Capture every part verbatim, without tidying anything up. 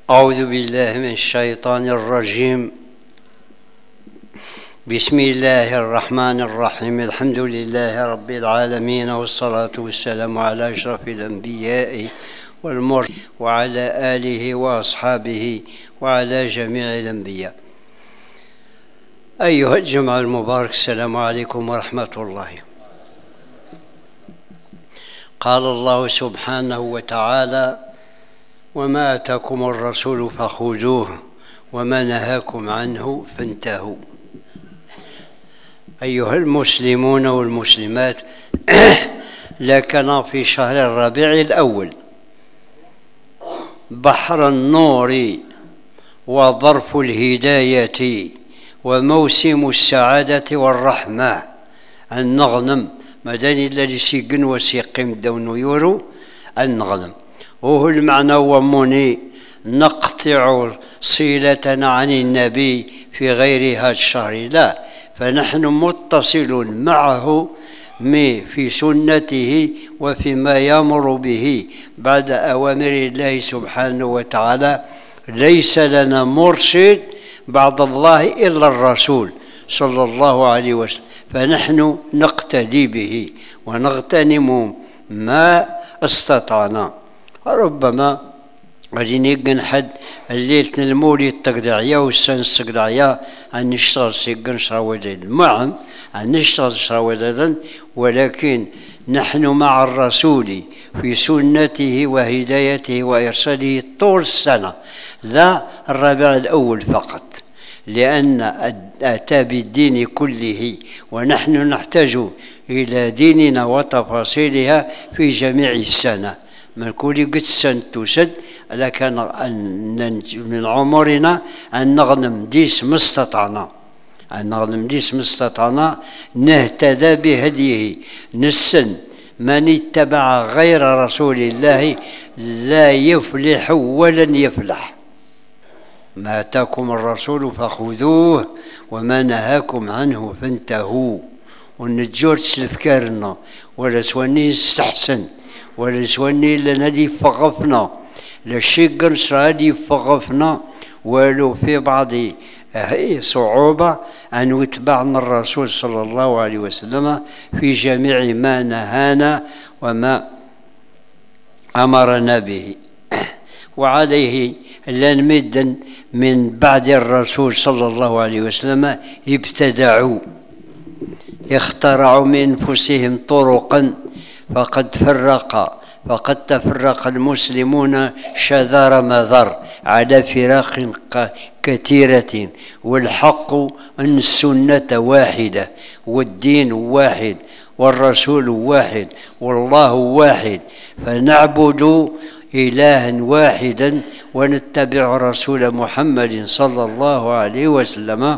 أعوذ بالله من الشيطان الرجيم. بسم الله الرحمن الرحيم. الحمد لله رب العالمين، والصلاة والسلام على أشرف الأنبياء والمرسلين وعلى آله وأصحابه وعلى جميع الأنبياء. أيها الجمع المبارك، السلام عليكم ورحمة الله. قال الله سبحانه وتعالى: وما آتاكم الرسول فخذوه وما نهاكم عنه فانتهوا. أيها المسلمون والمسلمات، لكنا في شهر الربيع الأول بحر النور وظرف الهداية وموسم السعادة والرحمة. النغنم مداني الذي سيقن وسيقيم دون يورو النغنم، وهو المعنى ومني نقطع صلتنا عن النبي في غير هذا الشهر، لا، فنحن متصل معه في سنته وفيما يأمر به بعد أوامر الله سبحانه وتعالى. ليس لنا مرشد بعد الله إلا الرسول صلى الله عليه وسلم، فنحن نقتدي به ونغتنم ما استطعنا. ربما غادي نيقن حد الليلة المولد تقدعيا والسنس تقدعيا أن نشتغل سيقن شراودين معهم أن نشتغل شراودين، ولكن نحن مع الرسول في سنته وهدايته وإرشاده طول السنة، لا الربيع الأول فقط، لأن أتى بالدين كله، ونحن نحتاج إلى ديننا وتفاصيلها في جميع السنة. من كل قد سنة تسد لكن من عمرنا أن نغنم ديس مستطعنا أن نغنم ديس مستطعنا نهتدى بهديه. نسن من اتبع غير رسول الله لا يفلح ولن يفلح. ما آتاكم الرسول فخذوه وما نهاكم عنه فانتهوا. ونجور تسلفكارنا ولا سواني استحسن ولا سواني لنادي فغفنا لشيقن سرادي فغفنا، ولو في بعض صعوبة أن يتبعنا الرسول صلى الله عليه وسلم في جميع ما نهانا وما أمرنا به. وعليه لن مدا من بعد الرسول صلى الله عليه وسلم ابتدعوا اخترعوا من أنفسهم طرقا فقد فرق فقد تفرق المسلمون شذر مذر على فراق كثيرة، والحق أن السنة واحدة والدين واحد والرسول واحد والله واحد، فنعبد إلها واحدا ونتبع رسول محمد صلى الله عليه وسلم.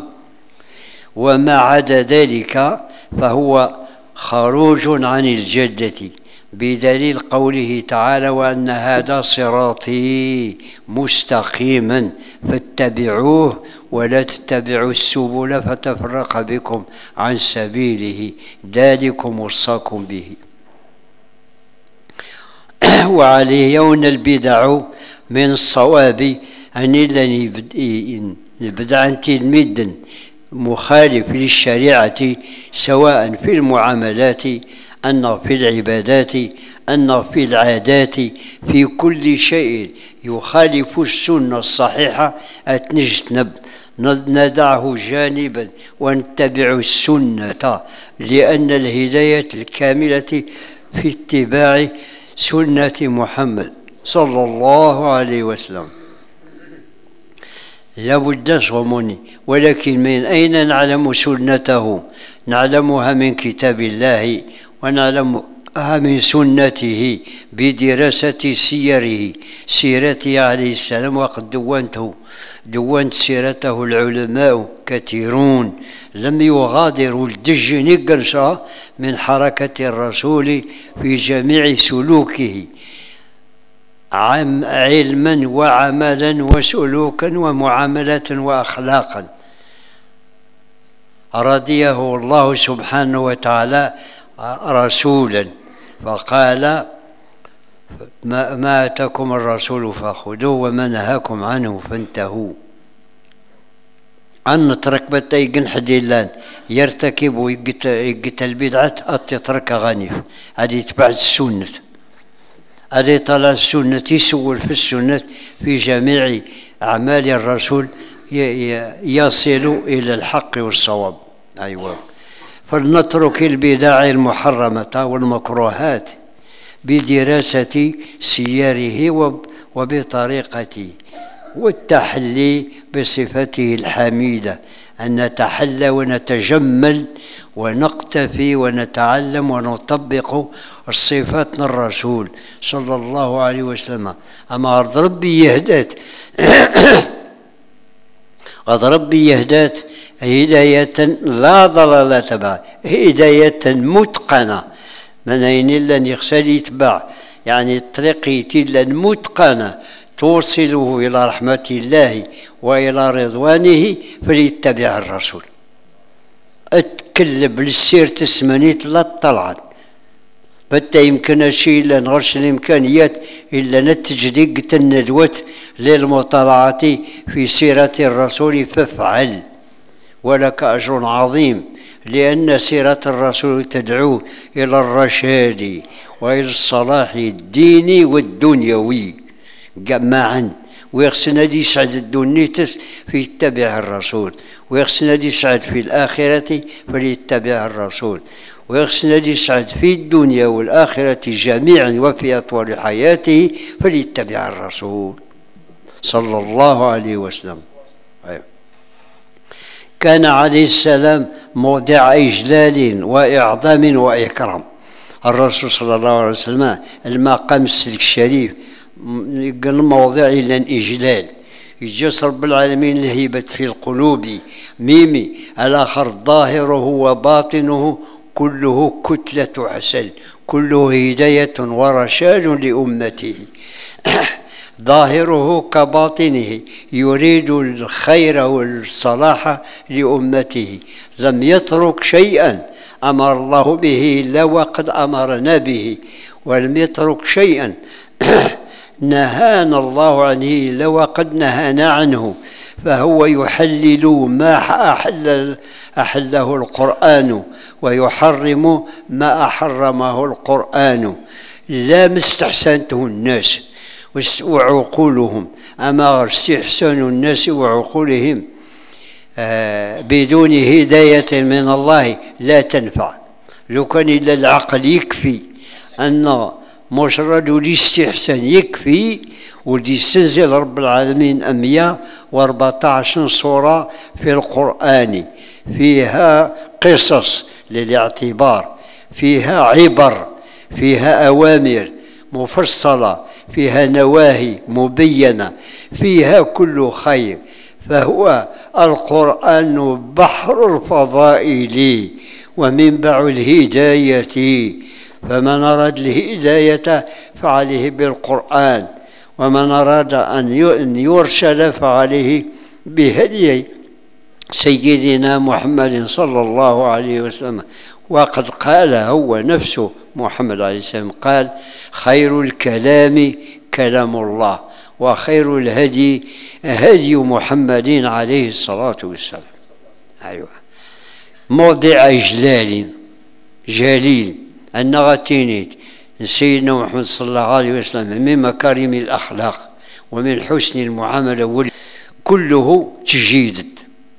وما عدا ذلك فهو خروج عن الجدة، بدليل قوله تعالى: وأن هذا صراطي مستقيما فاتبعوه ولا تتبعوا السبل فتفرق بكم عن سبيله ذلكم وصاكم به. وعليه يون البدع من الصواب أن البدع تلميذ مخالف للشريعة، سواء في المعاملات أن في العبادات أن في العادات، في كل شيء يخالف السنة الصحيحة أتنجتنب ندعه جانبا ونتبع السنة، لأن الهداية الكاملة في اتباع سنة محمد صلى الله عليه وسلم. لابد صومني، ولكن من أين نعلم سنته؟ نعلمها من كتاب الله ونعلمها من سنته بدراسة سيره سيرته عليه السلام. وقد دونته دونت سيرته العلماء كثيرون، لم يغادروا الدج نقرشا من حركة الرسول في جميع سلوكه، علما وعملا وسلوكا ومعاملة وأخلاقا. رضيه الله سبحانه وتعالى رسولا، فقال: ما, ما آتاكم الرسول فخذوه وما نهاكم عنه فانتهوا. أن نترك بتايقن حديلان يرتكب ويقتل البدعة أتترك غنيف، هذه تبع السنة، هذه طلع السنة، يسول في السنة في جميع أعمال الرسول يصل إلى الحق والصواب. أيوة، فلنترك البدع المحرمة والمكروهات بدراسة سيره وبطريقته والتحلي بصفته الحميدة، أن نتحلى ونتجمل ونقتفي ونتعلم ونطبق الصفات الرسول صلى الله عليه وسلم. أما أرض ربي يهدات أرض ربي يهدات هداية لا ضلالة بها، هداية متقنة، من أين لن يخسر يتبع، يعني طريقة لن متقنة توصله إلى رحمة الله وإلى رضوانه، فليتبع الرسول. اتكلب للسير تسمنيت لا طلعت بتا يمكن شيء إلا نغرش الإمكانيات إلا نتجديق الندوة للمطالعة في سيرة الرسول فافعل ولك أجر عظيم، لأن سيرة الرسول تدعو إلى الرشاد وإلى الصلاح الديني والدنيوي معا. ويخصنا دي يسعد الدنيتس فيتبع الرسول، ويخصنا دي يسعد في الآخرة فليتبع الرسول، ويخصنا دي يسعد في الدنيا والآخرة جميعا وفي أطول حياته فليتبع الرسول صلى الله عليه وسلم. كان عليه السلام موضع إجلال وإعظام وإكرام. الرسول صلى الله عليه وسلم المقام الشريف قال موضع إلى الإجلال، يجلس رب العالمين الهيبة في القلوب ميمي، الآخر ظاهره وباطنه كله كتلة عسل، كله هداية ورشاد لأمته. ظاهره كباطنه يريد الخير والصلاح لأمته، لم يترك شيئا أمر الله به إلا وقد أمرنا به، ولم يترك شيئا نهانا الله عنه إلا وقد نهانا عنه، فهو يحلل ما أحل أحله القرآن ويحرم ما أحرمه القرآن. لا ما استحسنته الناس وعقولهم، أما استحسان الناس وعقولهم آه بدون هداية من الله لا تنفع. لو كان إلا العقل يكفي أن مجرد الاستحسان يكفي، وليستنزل رب العالمين مئة وأربعة عشر سورة في القرآن فيها قصص للاعتبار، فيها عبر، فيها أوامر مفصلة، فيها نواهي مبينة، فيها كل خير. فهو القرآن بحر الفضائل ومنبع الهداية، فمن أراد الهداية فعليه بالقرآن، ومن أراد أن يرشد فعليه بهدي سيدنا محمد صلى الله عليه وسلم. وقد قال هو نفسه محمد عليه السلام قال: خير الكلام كلام الله، وخير الهدي هدي محمد عليه الصلاة والسلام. أيوة، موضع إجلال جليل أن غتينيت سيدنا محمد صلى الله عليه وسلم من مكارم الأخلاق ومن حسن المعاملة كله تجيد،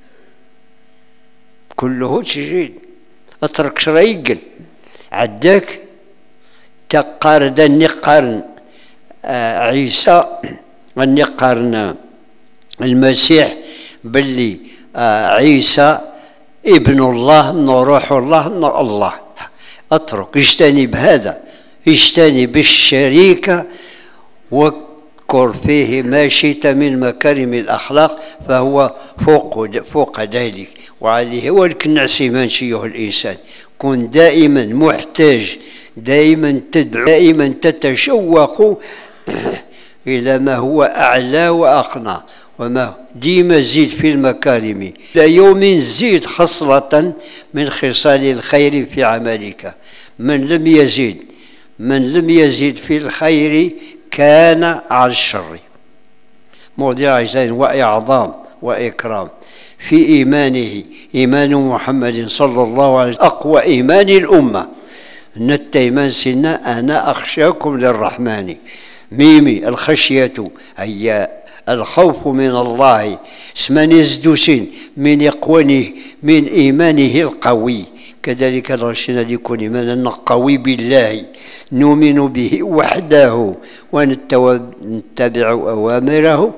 كله تجيد. اترك شريقل عداك تقارد النقارن آه عيسى النقارن المسيح باللي آه عيسى ابن الله روح الله الله. اترك، اجتنب هذا، اجتنب الشريك واذكر فيه ما شئت من مكارم الأخلاق، فهو فوق فوق ذلك. وعليه ولكن عسيمان شيه الإنسان، كن دائما محتاج، دائما تدعو، دائما تتشوق إلى ما هو أعلى وأقنى، وما ديما زيد في المكارم، لا يوم زيد خصلة من خصال الخير في عملك. من لم يزيد من لم يزد في الخير كان على الشر. موضع عزين وإعظام وإكرام في إيمانه. إيمان محمد صلى الله عليه وسلم أقوى إيمان الأمة. نت إيمان سنة أنا أخشاكم للرحمن. ميمي الخشية هي الخوف من الله. اسمان يزدوسين من يقوانه من إيمانه القوي. كذلك رشنا ليكون إيماننا قوي بالله، نؤمن به وحده ونتبع أوامره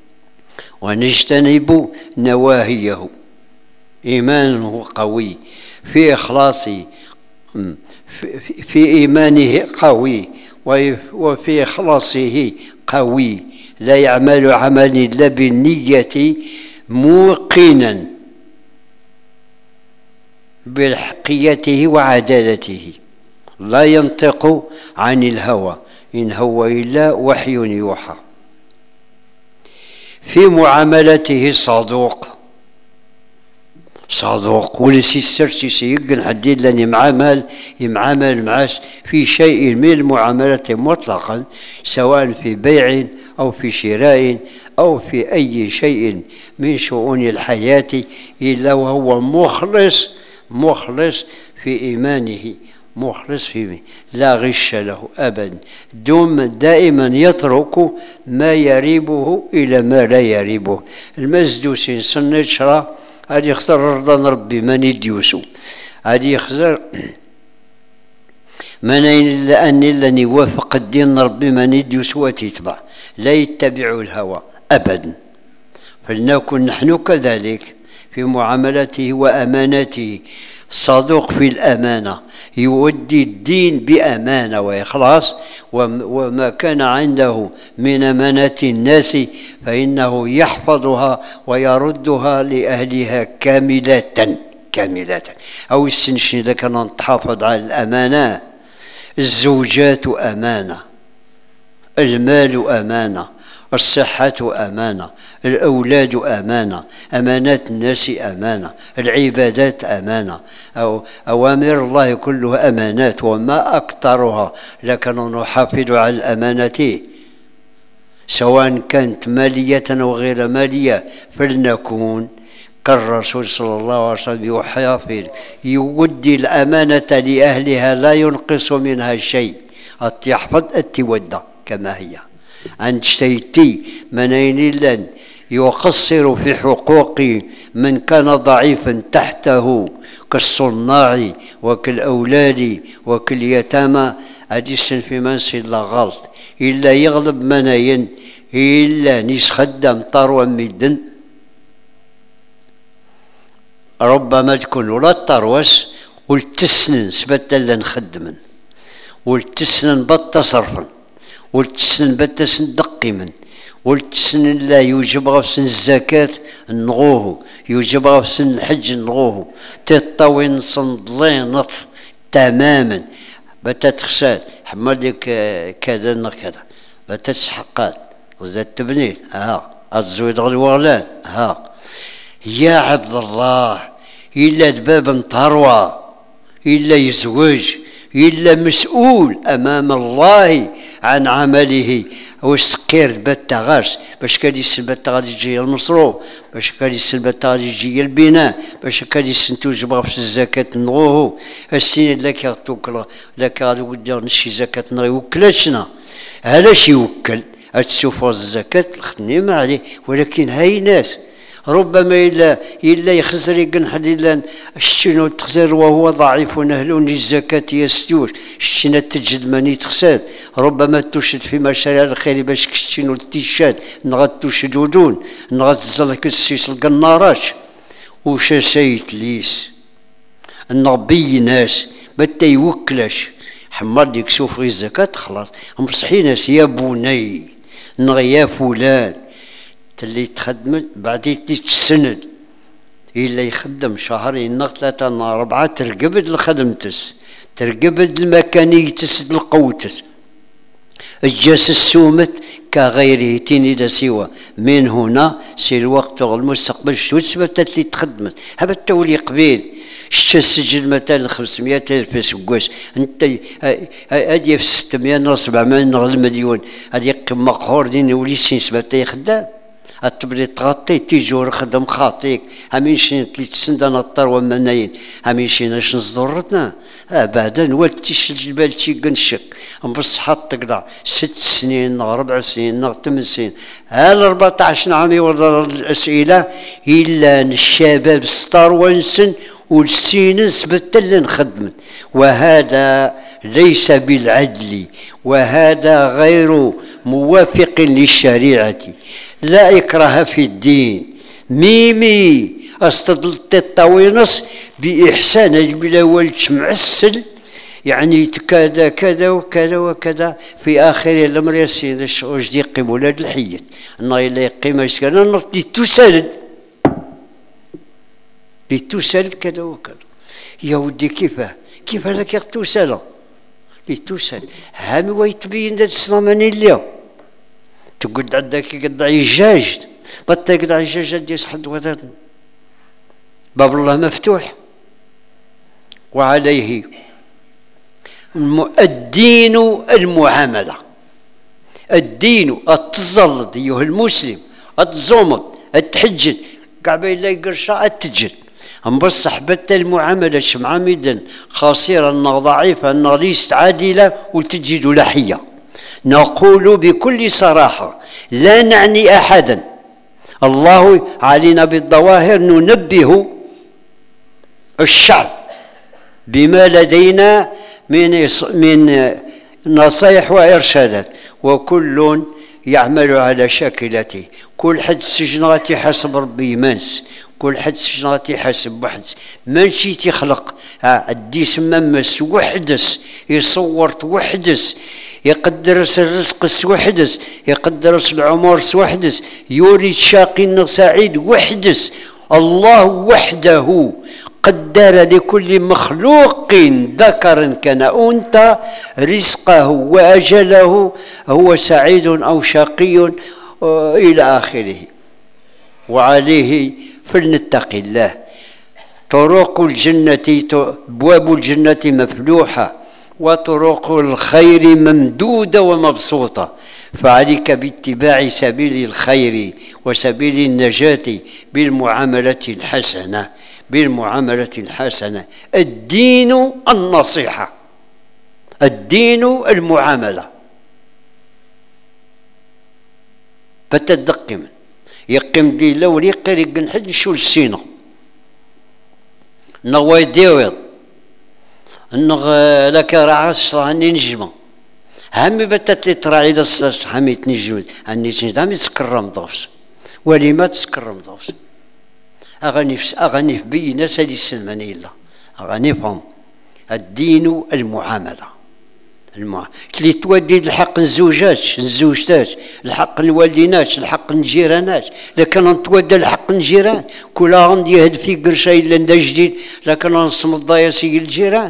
ونجتنب نواهيه. إيمانه قوي في إخلاصه، في إيمانه قوي وفي إخلاصه قوي. لا يعمل عمل إلا بالنية موقنا بحقيته وعدالته. لا ينطق عن الهوى، إن هو إلا وحي يوحى. في معاملته صادوق. صادوق ولسي السرتي سيقن حديد لن يمعامل يمعامل معاس في شيء من المعاملة مطلقا، سواء في بيع أو في شراء أو في أي شيء من شؤون الحياة، إلا وهو مخلص مخلص في إيمانه، مخلص فيه، لا غش له أبدا. دوم دائما يترك ما يريبه إلى ما لا يريبه. المزدوسين سنة شرا هذه يخسر رضا ربي من يديوسو، هذه يخسر من إلا أن إلا يوافق الدين ربي من يديوسو وتتبع، لا يتبع الهوى أبدا. فلنكن نحن كذلك في معاملته وأمانته. صادق في الأمانة، يودي الدين بأمانة وإخلاص، وما كان عنده من أمانة الناس فإنه يحفظها ويردها لأهلها كاملة كاملة. أو السنشن إذا كان نتحافظ على الأمانة. الزوجات أمانة، المال أمانة، الصحة أمانة، الأولاد أمانة، أمانات الناس أمانة، العبادات أمانة، أو أوامر الله كلها أمانات وما أكثرها، لكن نحافظ على الأمانة سواء كانت مالية أو غير مالية. فلنكون كالرسول صلى الله عليه وسلم يحافظ يودي الأمانة لأهلها لا ينقص منها شيء، يحفظ التودة كما هي. عند شيتي منين لن يقصر في حقوق من كان ضعيفا تحته كالصناع وكالأولاد وكاليتامى. أديسن في منسي لا غلط إلا يغلب مناين إلا نيس خدام طاروا مدن. ربما تكون ولا طروس والتسنن سبت لن خدمن والتسنن بط صرفا والتسنن بتسن دقيما والتسنن لا يوجب غفسن الزكاة نغوه، يوجب غفسن الحج نغوه. تطوين صندلينط تماما بتتخساد حمدك كذا كذا بتتسحقات زاد تبنيل ها الزويد الوغلان ها. يا عبد الله إلا دباب طروة إلا يزوج إلا مسؤول أمام الله عن عمله. وسكير بتا غاش باش كادي السلبة غادي تجي المصروف، باش كادي السلبة غادي تجي البناء، باش كادي السنتو جبغ في الزكاة نغوه. السنين لك توكل لك غادي ودي نشي زكاة نغي وكلاتشنا علاش يوكل هتشوفوا الزكاة الخدمة عليه. ولكن هاي ناس ربما إلا إلا يخسر يقن حديلا الشنو تخسر وهو ضعيف ونهلون الزكاة يستوش الشنو تجد من يتخسر. ربما تشد في مشاريع الخير باش كشتينو تيشاد نغاد تشدودون نغاد تزلك السيس القنارات وش سيت ليس النبي ناس بتا يوكلاش حمر ديك شوف غير الزكاة خلاص مصحي ناس يا بني نغيا فلان اللي تخدمت بعدين تسند إلا يخدم شهرين ثلاثة أربعة ترقبد لخدمتس ترقبد المكانيتس القوتس الجاس السومت كغيره تنيدا سوى. من هنا سي الوقت المستقبل شو سبتت اللي تخدمت هذا التولي قبيل شتا السجل مثلا خمسمائة ألف سكواس، أنت هادي في ستمائة سبعمائة مليون، هادي مقهور دين ولي سين سبعة خدام، التبلي تغطي تيجور خدم خاطيك، هميشين تلت سنة نطر ومناين، هميشين اش نصدرتنا، اه بعدا والتيش الجبال تيقن شك، بص حط تقطع ست سنين ربع سنين ثمان سنين، هال أربعطاش عام يورد الأسئلة إلا الشباب ستار ونسن والسين سبت اللي نخدم، وهذا ليس بالعدل، وهذا غير موافق للشريعة. لا إكراه في الدين، ميمي استدلت الطوينص بإحسان بلا ولش معسل، يعني كذا كذا وكذا وكذا، في آخر الأمر ياسين واش دي يقيم ولاد الحية، الله إلا يقيم اش كان نرد تسالد لتسالد كذا وكذا، يا ودي كيفاه كيف لك تسالد لتسالد، هامي ويتبين ذات الصنماني اليوم تقعد عندك يقطع الجاج، بطل يقطع الجاج ديال صحد وذات باب الله مفتوح. وعليه الدين المعاملة، الدين التزلط أيها المسلم، التزومط التحجل قبل لا يقرشا التجل، بصح بتا المعاملة معامدا خاسرة أنها ضعيفة أنها ليست عادلة وتجد لحية. نقول بكل صراحة لا نعني أحدا، الله علينا بالظواهر ننبه الشعب بما لدينا من من نصائح وإرشادات، وكل يعمل على شاكلته، كل حد سجناتي حسب ربي يمانس، كل حد سجناتي حسب وحدس، ماشي تخلق الديس ممس وحدس يصور وحدس، يقدرس الرزق وحدس، يقدرس العمر وحدس، يوري شاقي سعيد وحدس. الله وحده قدر لكل مخلوق ذكر كان أنثى رزقه وأجله، هو سعيد أو شقي إلى آخره. وعليه فلنتقي الله، طرق الجنة أبواب الجنة مفتوحة، وطرق الخير ممدودة ومبسوطة، فعليك باتباع سبيل الخير وسبيل النجاة بالمعاملة الحسنة، بالمعاملة الحسنة. الدين النصيحة، الدين المعاملة. بتدقم يقيم دي لو يقر يقن حد شو السينو نواي ديويض انغ لك راعس راني نجمه همي بتت تراعي دص حمي تنجم اني تنجم تسكرم ضفس ولي ما تسكرم ضفس اغاني اغاني بينا سالي السلماني الله اغاني فهم. الدين المعامله، المع... اللي تودي الحق الزوجات الزوجتات، الحق الوالدينات، الحق الجيرانات، لكن تودي الحق الجيران كل عندي يهد في قرشاي لنا جديد، لكن نصمد ضياسي الجيران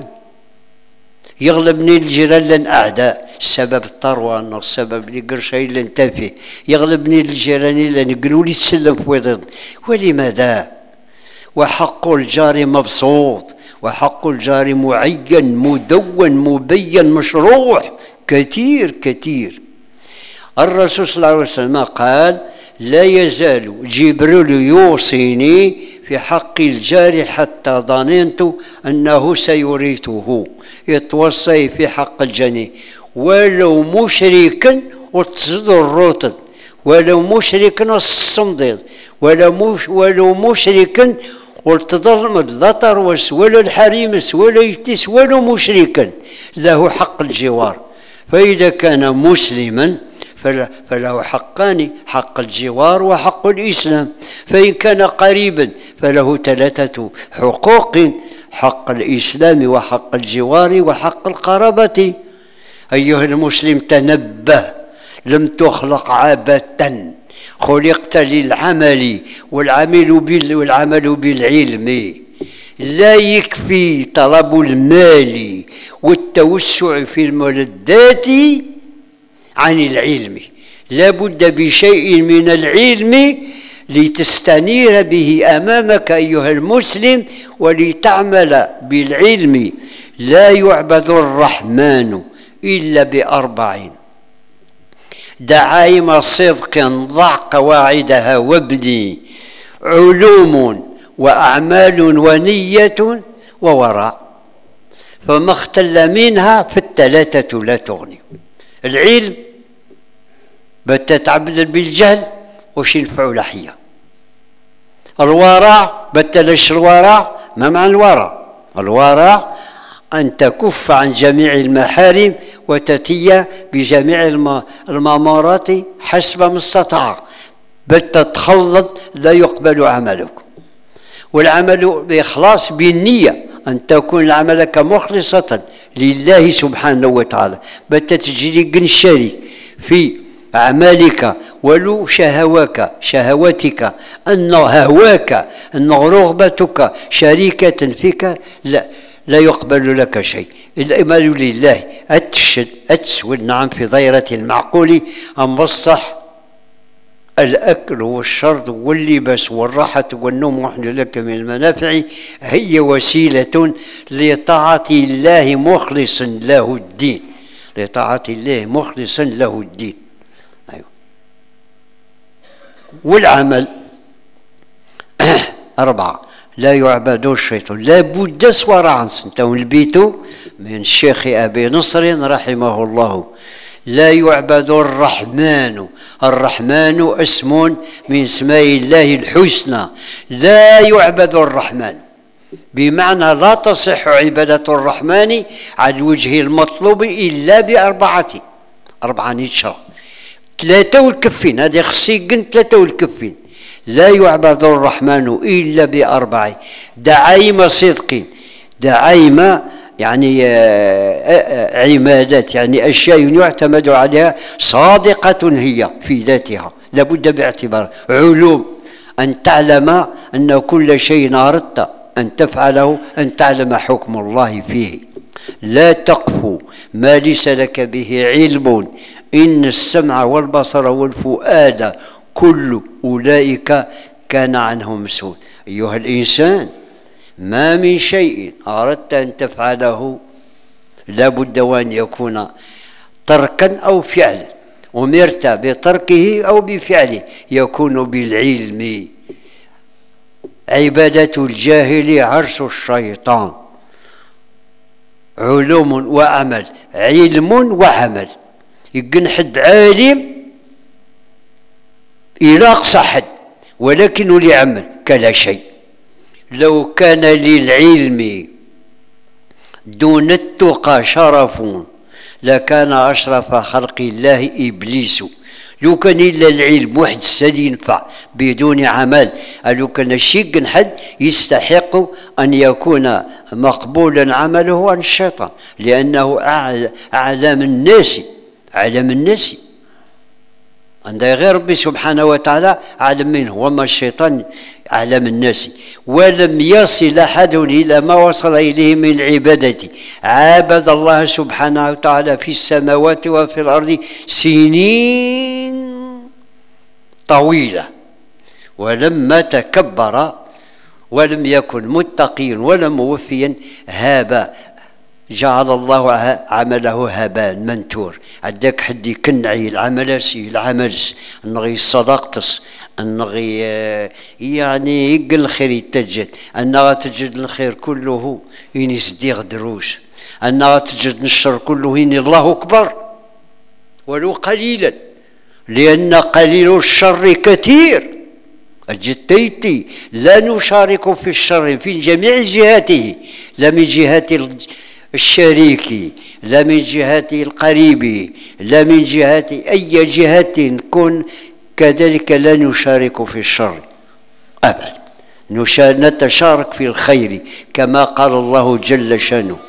يغلبني الجيران لن اعداء، السبب الثروه السبب اللي قرشاي لن تافه، يغلبني الجيران لن يقولوا لي السلم في وضد. ولماذا؟ وحق الجار مبسوط، وحق الجار معين مدون مبين مشروع كثير كثير. الرسول صلى الله عليه وسلم قال: لا يزال جبريل يوصيني في حق الجار حتى ظننت أنه سيورثه. يتوصي في حق الجني ولو مشركا وتصد الروتد، ولو مشركا الصنديد، ولو مش ولو مشركا والتظلم لا تروس ولا الحريمس ولا يتس ولا مشركا له حق الجوار. فإذا كان مسلما فله حقان: حق الجوار وحق الإسلام. فإن كان قريبا فله ثلاثة حقوق: حق الإسلام وحق الجوار وحق القرابة. أيها المسلم تنبه، لم تخلق عبثا، خلقت للعمل والعمل بال والعمل بالعلم. لا يكفي طلب المال والتوسع في الملذات عن العلم، لا بد بشيء من العلم لتستنير به أمامك أيها المسلم ولتعمل بالعلم لا يعبد الرحمن إلا بأربع: دعائم صدق ضع قواعدها وابني، علوم وأعمال ونية ووراء، فما اختل منها فالثلاثة لا تغني. العلم بتتعبد بالجهل وش ينفع لحية. الورع بتلش الورع. ما معنى الورع؟ الورع أن تكف عن جميع المحارم وتتي بجميع المامورات حسب ما استطاع، بتتخلط لا يقبل عملك. والعمل بإخلاص بالنية، أن تكون عملك مخلصة لله سبحانه وتعالى، بتتجري الشريك في أعمالك ولو شهواك شهوتك أن هواك أن رغبتك شريكة فيك لا لا يقبل لك شيء. الأمل لله أتشد أتسود نعم في ضيرة المعقول أم الصح الأكل والشرب واللباس والراحة والنوم وحن لك من المنافع هي وسيلة لطاعة الله مخلصا له الدين، لطاعة الله مخلصا له الدين. أيوة. والعمل أربعة: لا يعبد الشيطان، لا بد سورعا سنتو البيت من الشيخ أبي نصر رحمه الله. لا يعبد الرحمن، الرحمن اسم من اسماء الله الحسنى، لا يعبد الرحمن بمعنى لا تصح عبادة الرحمن على الوجه المطلوب إلا بأربعة أربعة نشرة ثلاثة والكفين، هذه خصيقن ثلاثة والكفين. لا يعبد الرحمن إلا بأربع: دعائم صدق، دعائم يعني عمادات يعني أشياء يعتمد عليها صادقة هي في ذاتها لابد باعتبار. علوم، أن تعلم أن كل شيء أردت أن تفعله أن تعلم حكم الله فيه. لا تقف ما ليس لك به علم، إن السمع والبصر والفؤاد كل أولئك كان عنه مسؤول. أيها الإنسان، ما من شيء أردت أن تفعله لابد وأن يكون تركا أو فعلا، أمرت بتركه أو بفعله يكون بالعلم. عبادة الجاهل عرش الشيطان. علوم وعمل، علم وعمل. يكون حد عالم إلى أقصى حد ولكنه لعمل كلا شيء. لو كان للعلم دون التقى شرف لكان أشرف خلق الله إبليس. لو كان إلا العلم واحد السد ينفع بدون عمل، لو كان الشيء حد يستحق أن يكون مقبولا عمله عن الشيطان، لأنه أعلم الناس أعلم الناس عند غير ربي سبحانه وتعالى أعلم منه، وما الشيطان أعلم الناس. ولم يصل أحد إلى ما وصل إليه من العبادة. عابد الله سبحانه وتعالى في السماوات وفي الأرض سنين طويلة، ولما تكبر ولم يكن متقيا ولا موفيا هاب جعل الله عمله هباء منثور. عندك حد يكنعي العملس العملس نغي الصداقتس نغي يعني يقل الخير يتجد أنها تجد الخير كله إن يصديق دروس، أنها تجد الشر كله إن الله أكبر ولو قليلا، لأن قليل الشر كثير. الجتيتي لا نشارك في الشر في جميع جهاته، لا من جهة الشريك لا من جهة القريب لا من جهة أي جهة كن، كذلك لا نشارك في الشر أبدا، نتشارك في الخير كما قال الله جل شانه: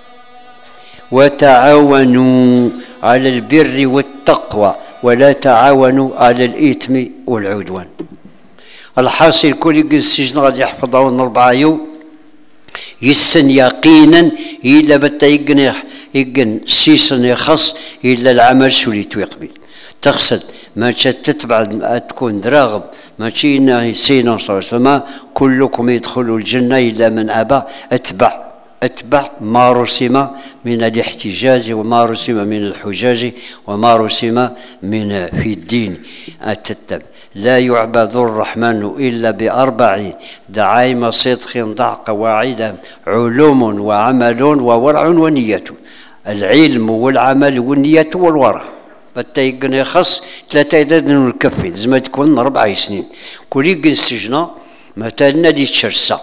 وتعاونوا على البر والتقوى ولا تعاونوا على الإثم والعدوان. الحاصل كل السجن غادي يحفظون أربعة يوم يسن يقينا إلا بتا يقن يقن سيسن يخص إلا العمل سوليتو يقبل. تقصد ما تتبع تكون دراغب ماشي نهي سينا صلى الله عليه وسلم كلكم يدخلوا الجنة إلا من أبى. اتبع اتبع ما رسم من الاحتجاج وما رسم من الحجاج وما رسم من في الدين. أتتبع لا يعبد الرحمن إلا بأربع دعائم صدق ضع قواعد علوم وعمل وورع ونية. العلم والعمل والنية والورع بتايقن يخص ثلاثة يدن الكفين زعما تكون أربع سنين كل يقن السجنة مثلا دي تشرسة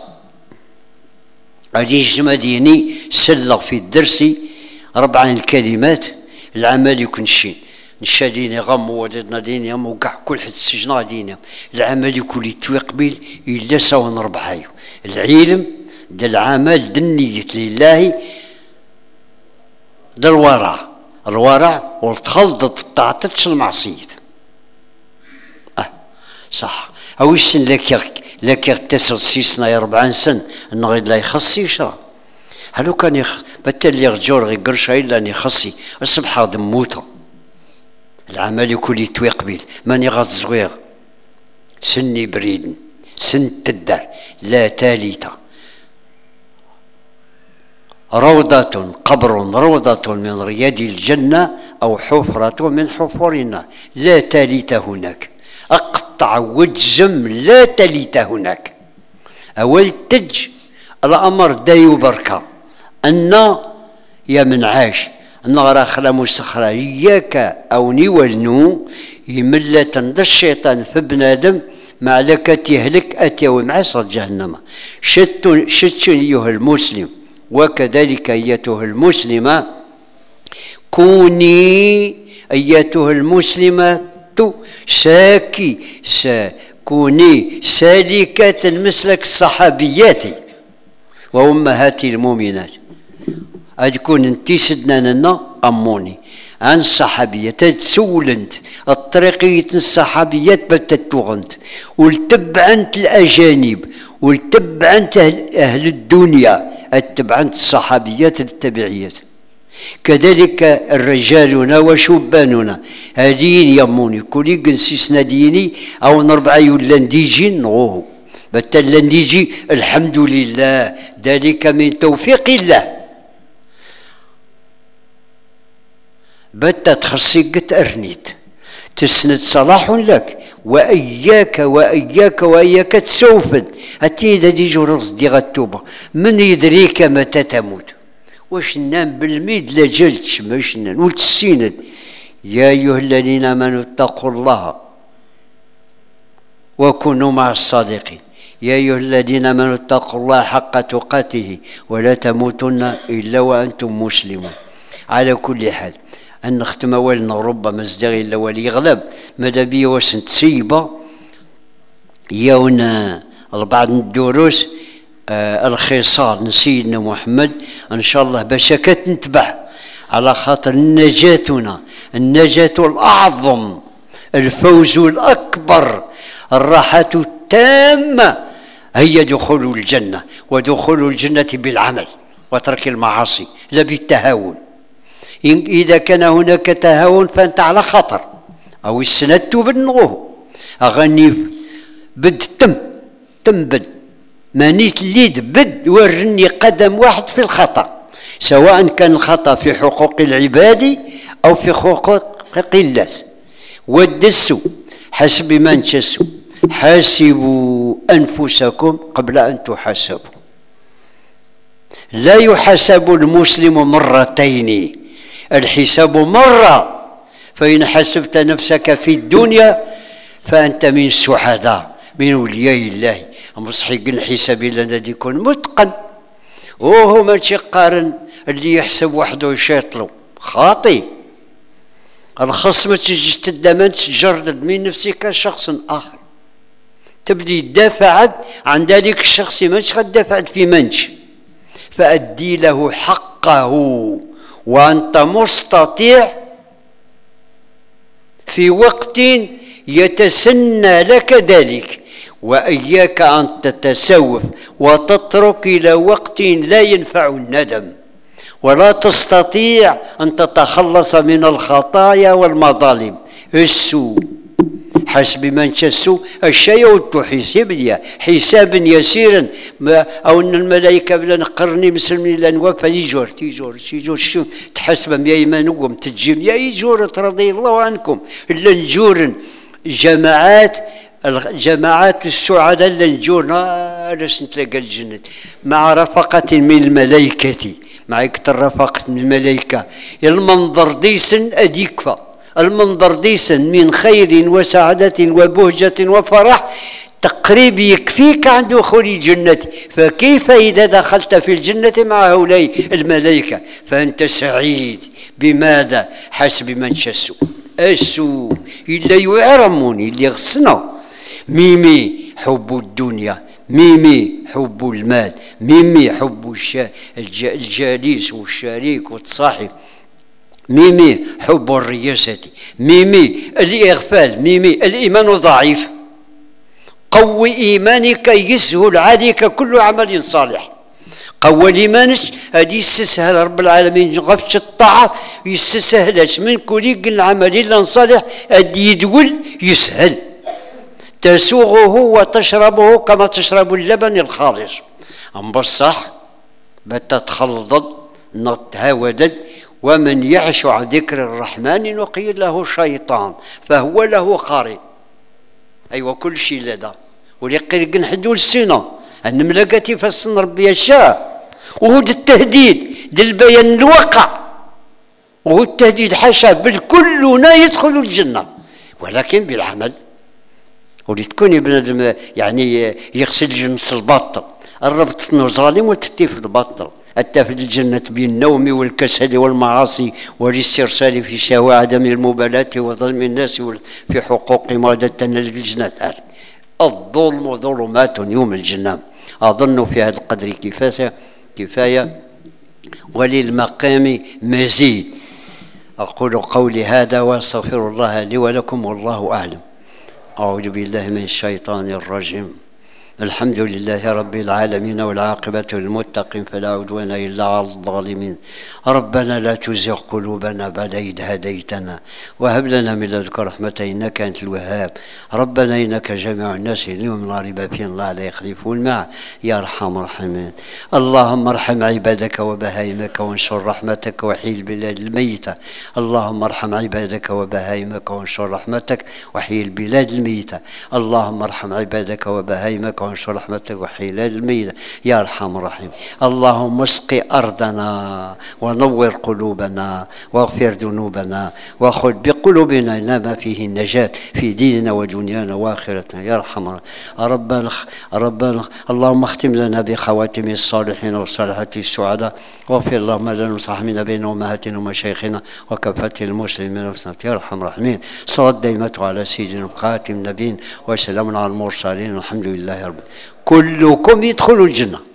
غادي يجمع ديني سلغ في الدرس ربع الكلمات العمل يكون شي نشا ديني غم وددنا ديني وكاع كل حد السجنة ديني العمل يكون يتوقبل إلا سوا نربحايو. العلم دا العمل دا النية لله دا الورع الورع والتخلط تعطتش المعصية. اه صح اوش لك لك يغتسل سيسنا يا ربعان سن انه غير لا يخصي يشرب هلو كان يخ بالتالي يرجور غير قرشا الا ان يخصي الصبح هذا موته العمل يكون يتوقبل ماني غاز صغير سني بريد سن تدار لا تاليتا روضة قبر روضة من رياض الجنة أو حفرة من حفر النار لا تاليت هناك. أقطع وجم لا تاليت هناك. أول تج الأمر دايو بركة أن يا من عاش النغرة خلا مستخرى إياك أو نيولنو يملة دا الشيطان في بنادم مع لك تهلك أتي ومعصر جهنم. شت شت أيها المسلم وكذلك أيتها المسلمة كوني أيتها المسلمة ساكي سا كوني سالكة مسلك الصحابيات وأمهات المؤمنات. أتكون انتي سدنا لنا أموني عن الصحابيات تسولنت الطريقية الصحابيات بتتوغنت والتبعنت الأجانب والتبعنت أهل الدنيا اتبعنت الصحابيات التبعيات. كذلك الرجالنا وشباننا هادين يموني كل قنسيسنا ديني أو نربع يولا نديجي نغوه بتلا نديجي الحمد لله ذلك من توفيق الله. بتا تخصي قت أرنيت تسند صلاح لك وإياك وإياك وإياك تسوفد هاتي إذا دي جرز دي غتوبة من يدريك متى تموت واش نام بالميد لا جلتش ماش نام وتسيند. يا أيها الذين آمنوا اتقوا الله وكونوا مع الصادقين. يا أيها الذين آمنوا اتقوا الله حق تقاته ولا تموتن إلا وأنتم مسلمون. على كل حال أن نختم أولنا ربما ازدغي إلا ولي يغلب ماذا بي واش نتسيبة يونا بعض الدروس آه الخصال سيدنا محمد إن شاء الله باش كتنتبع على خاطر نجاتنا النجاة الأعظم الفوز الأكبر الراحة التامة هي دخول الجنة ودخول الجنة بالعمل وترك المعاصي لا بالتهاون. إذا كان هناك تهاون فأنت على خطر أو السند بالنغوه أغني بد تم تم بد مانيت ليد بد ورني قدم واحد في الخطأ سواء كان الخطأ في حقوق العباد أو في حقوق الناس. ودسوا حسب ما انتسوا حاسبوا أنفسكم قبل أن تحاسبوا. لا يحاسب المسلم مرتين الحساب مرة فإن حسبت نفسك في الدنيا فأنت من السعداء من ولياء الله. مصحي قل الحساب إلا الذي يكون متقن وهو ماشي قارن اللي يحسب وحده ويشيطلو خاطي. الخصم تجي تدمن تجرد من نفسك شخص آخر تبدي تدافع عن ذلك الشخص ماش غتدافع في منش فأدي له حقه وأنت مستطيع في وقت يتسنى لك ذلك. وإياك أن تتسوف وتترك إلى وقت لا ينفع الندم ولا تستطيع أن تتخلص من الخطايا والمظالم. السوء حسب ما نشسوا الشيء والحساب ديا حسابا يسيرا او ان الملائكه بلا نقرني مسلمين لا نوفى يجور تيجور تيجور شو تحسب يا ايمانكم تجيب يا يجور رضي الله عنكم الا نجور جماعات جماعات السعداء اللي نجورنا باش نتلاقى الجنة مع رفقة من الملائكة مع كتر رفقة من الملائكة المنظر ديسن أديكفى المنظر ديسن من خير وسعادة وبهجة وفرح تقريب يكفيك عند دخول الجنة فكيف إذا دخلت في الجنة مع هؤلاء الملائكة فأنت سعيد بماذا حسب من شسوا أسوا إلا يعرمون اللي يغصنا ميمي حب الدنيا ميمي حب المال ميمي حب الجاليس والشريك والصاحب ميمي حب الرياسة ميمي الإغفال ميمي الإيمان ضعيف قوي إيمانك يسهل عليك كل عمل صالح قوى الإيمان هذه يستسهل رب العالمين غفش الطاعة يستسهلش من كل العمل إلا صالح هذه يدول يسهل تسوغه وتشربه كما تشرب اللبن الخالص أم بصح بتتخلض نتهاودد ومن يعش عن ذكر الرحمن نقيل له شيطان فهو له قارئ أيوة كل شيء لدى ولقيت نحدو السنة أن ملقتي فالسن ربي الشاء وهو التهديد دل بيان الواقع وهو التهديد حاشا بل كلنا يدخل الجنة ولكن بالعمل ولي تكوني بنادم يعني يغسل جنس الباطل الربط ظالم وتتي في الباطل أتى في الجنة بالنوم والكسل والمعاصي والاسترسال في الشهوة عدم المبالاة وظلم الناس في حقوقهم وعادة الجنة الظلم ظلمات يوم الجنة أظن في هذا القدر كفاية كفاية وللمقام مزيد أقول قولي هذا وأستغفر الله لي ولكم والله أعلم أعوذ بالله من الشيطان الرجيم الحمد لله رب العالمين والعاقبة للمتقين فلا عدوان إلا على الظالمين ربنا لا تزغ قلوبنا بعد إذ هديتنا وهب لنا من لدنك رحمة إنك أنت الوهاب ربنا إنك جامع الناس اليوم لا ريب فيه الله لا يخلف الميعاد يا أرحم الراحمين اللهم ارحم عبادك وبهائمك وانشر رحمتك وحيي البلاد الميتة اللهم ارحم عبادك وبهائمك وانشر رحمتك وحيي البلاد الميتة اللهم ارحم عبادك وبهائمك وانشر رحمتك وحيي البلاد الميتة يا أرحم الراحمين اللهم اسق أرضنا ونور قلوبنا واغفر ذنوبنا وخذ بقلوبنا إلى ما فيه النجاة في ديننا ودنيانا وآخرتنا يا أرحم ربنا ربنا اللهم اختم لنا بخواتم الصالحين والصالحات السعداء واغفر اللهم لنا وصحبنا بين أمهاتنا ومشايخنا وكافة المسلمين يا أرحم الراحمين صلاة دائمة على سيدنا خاتم النبيين وسلام على المرسلين والحمد لله رب كلكم يدخلوا الجنة.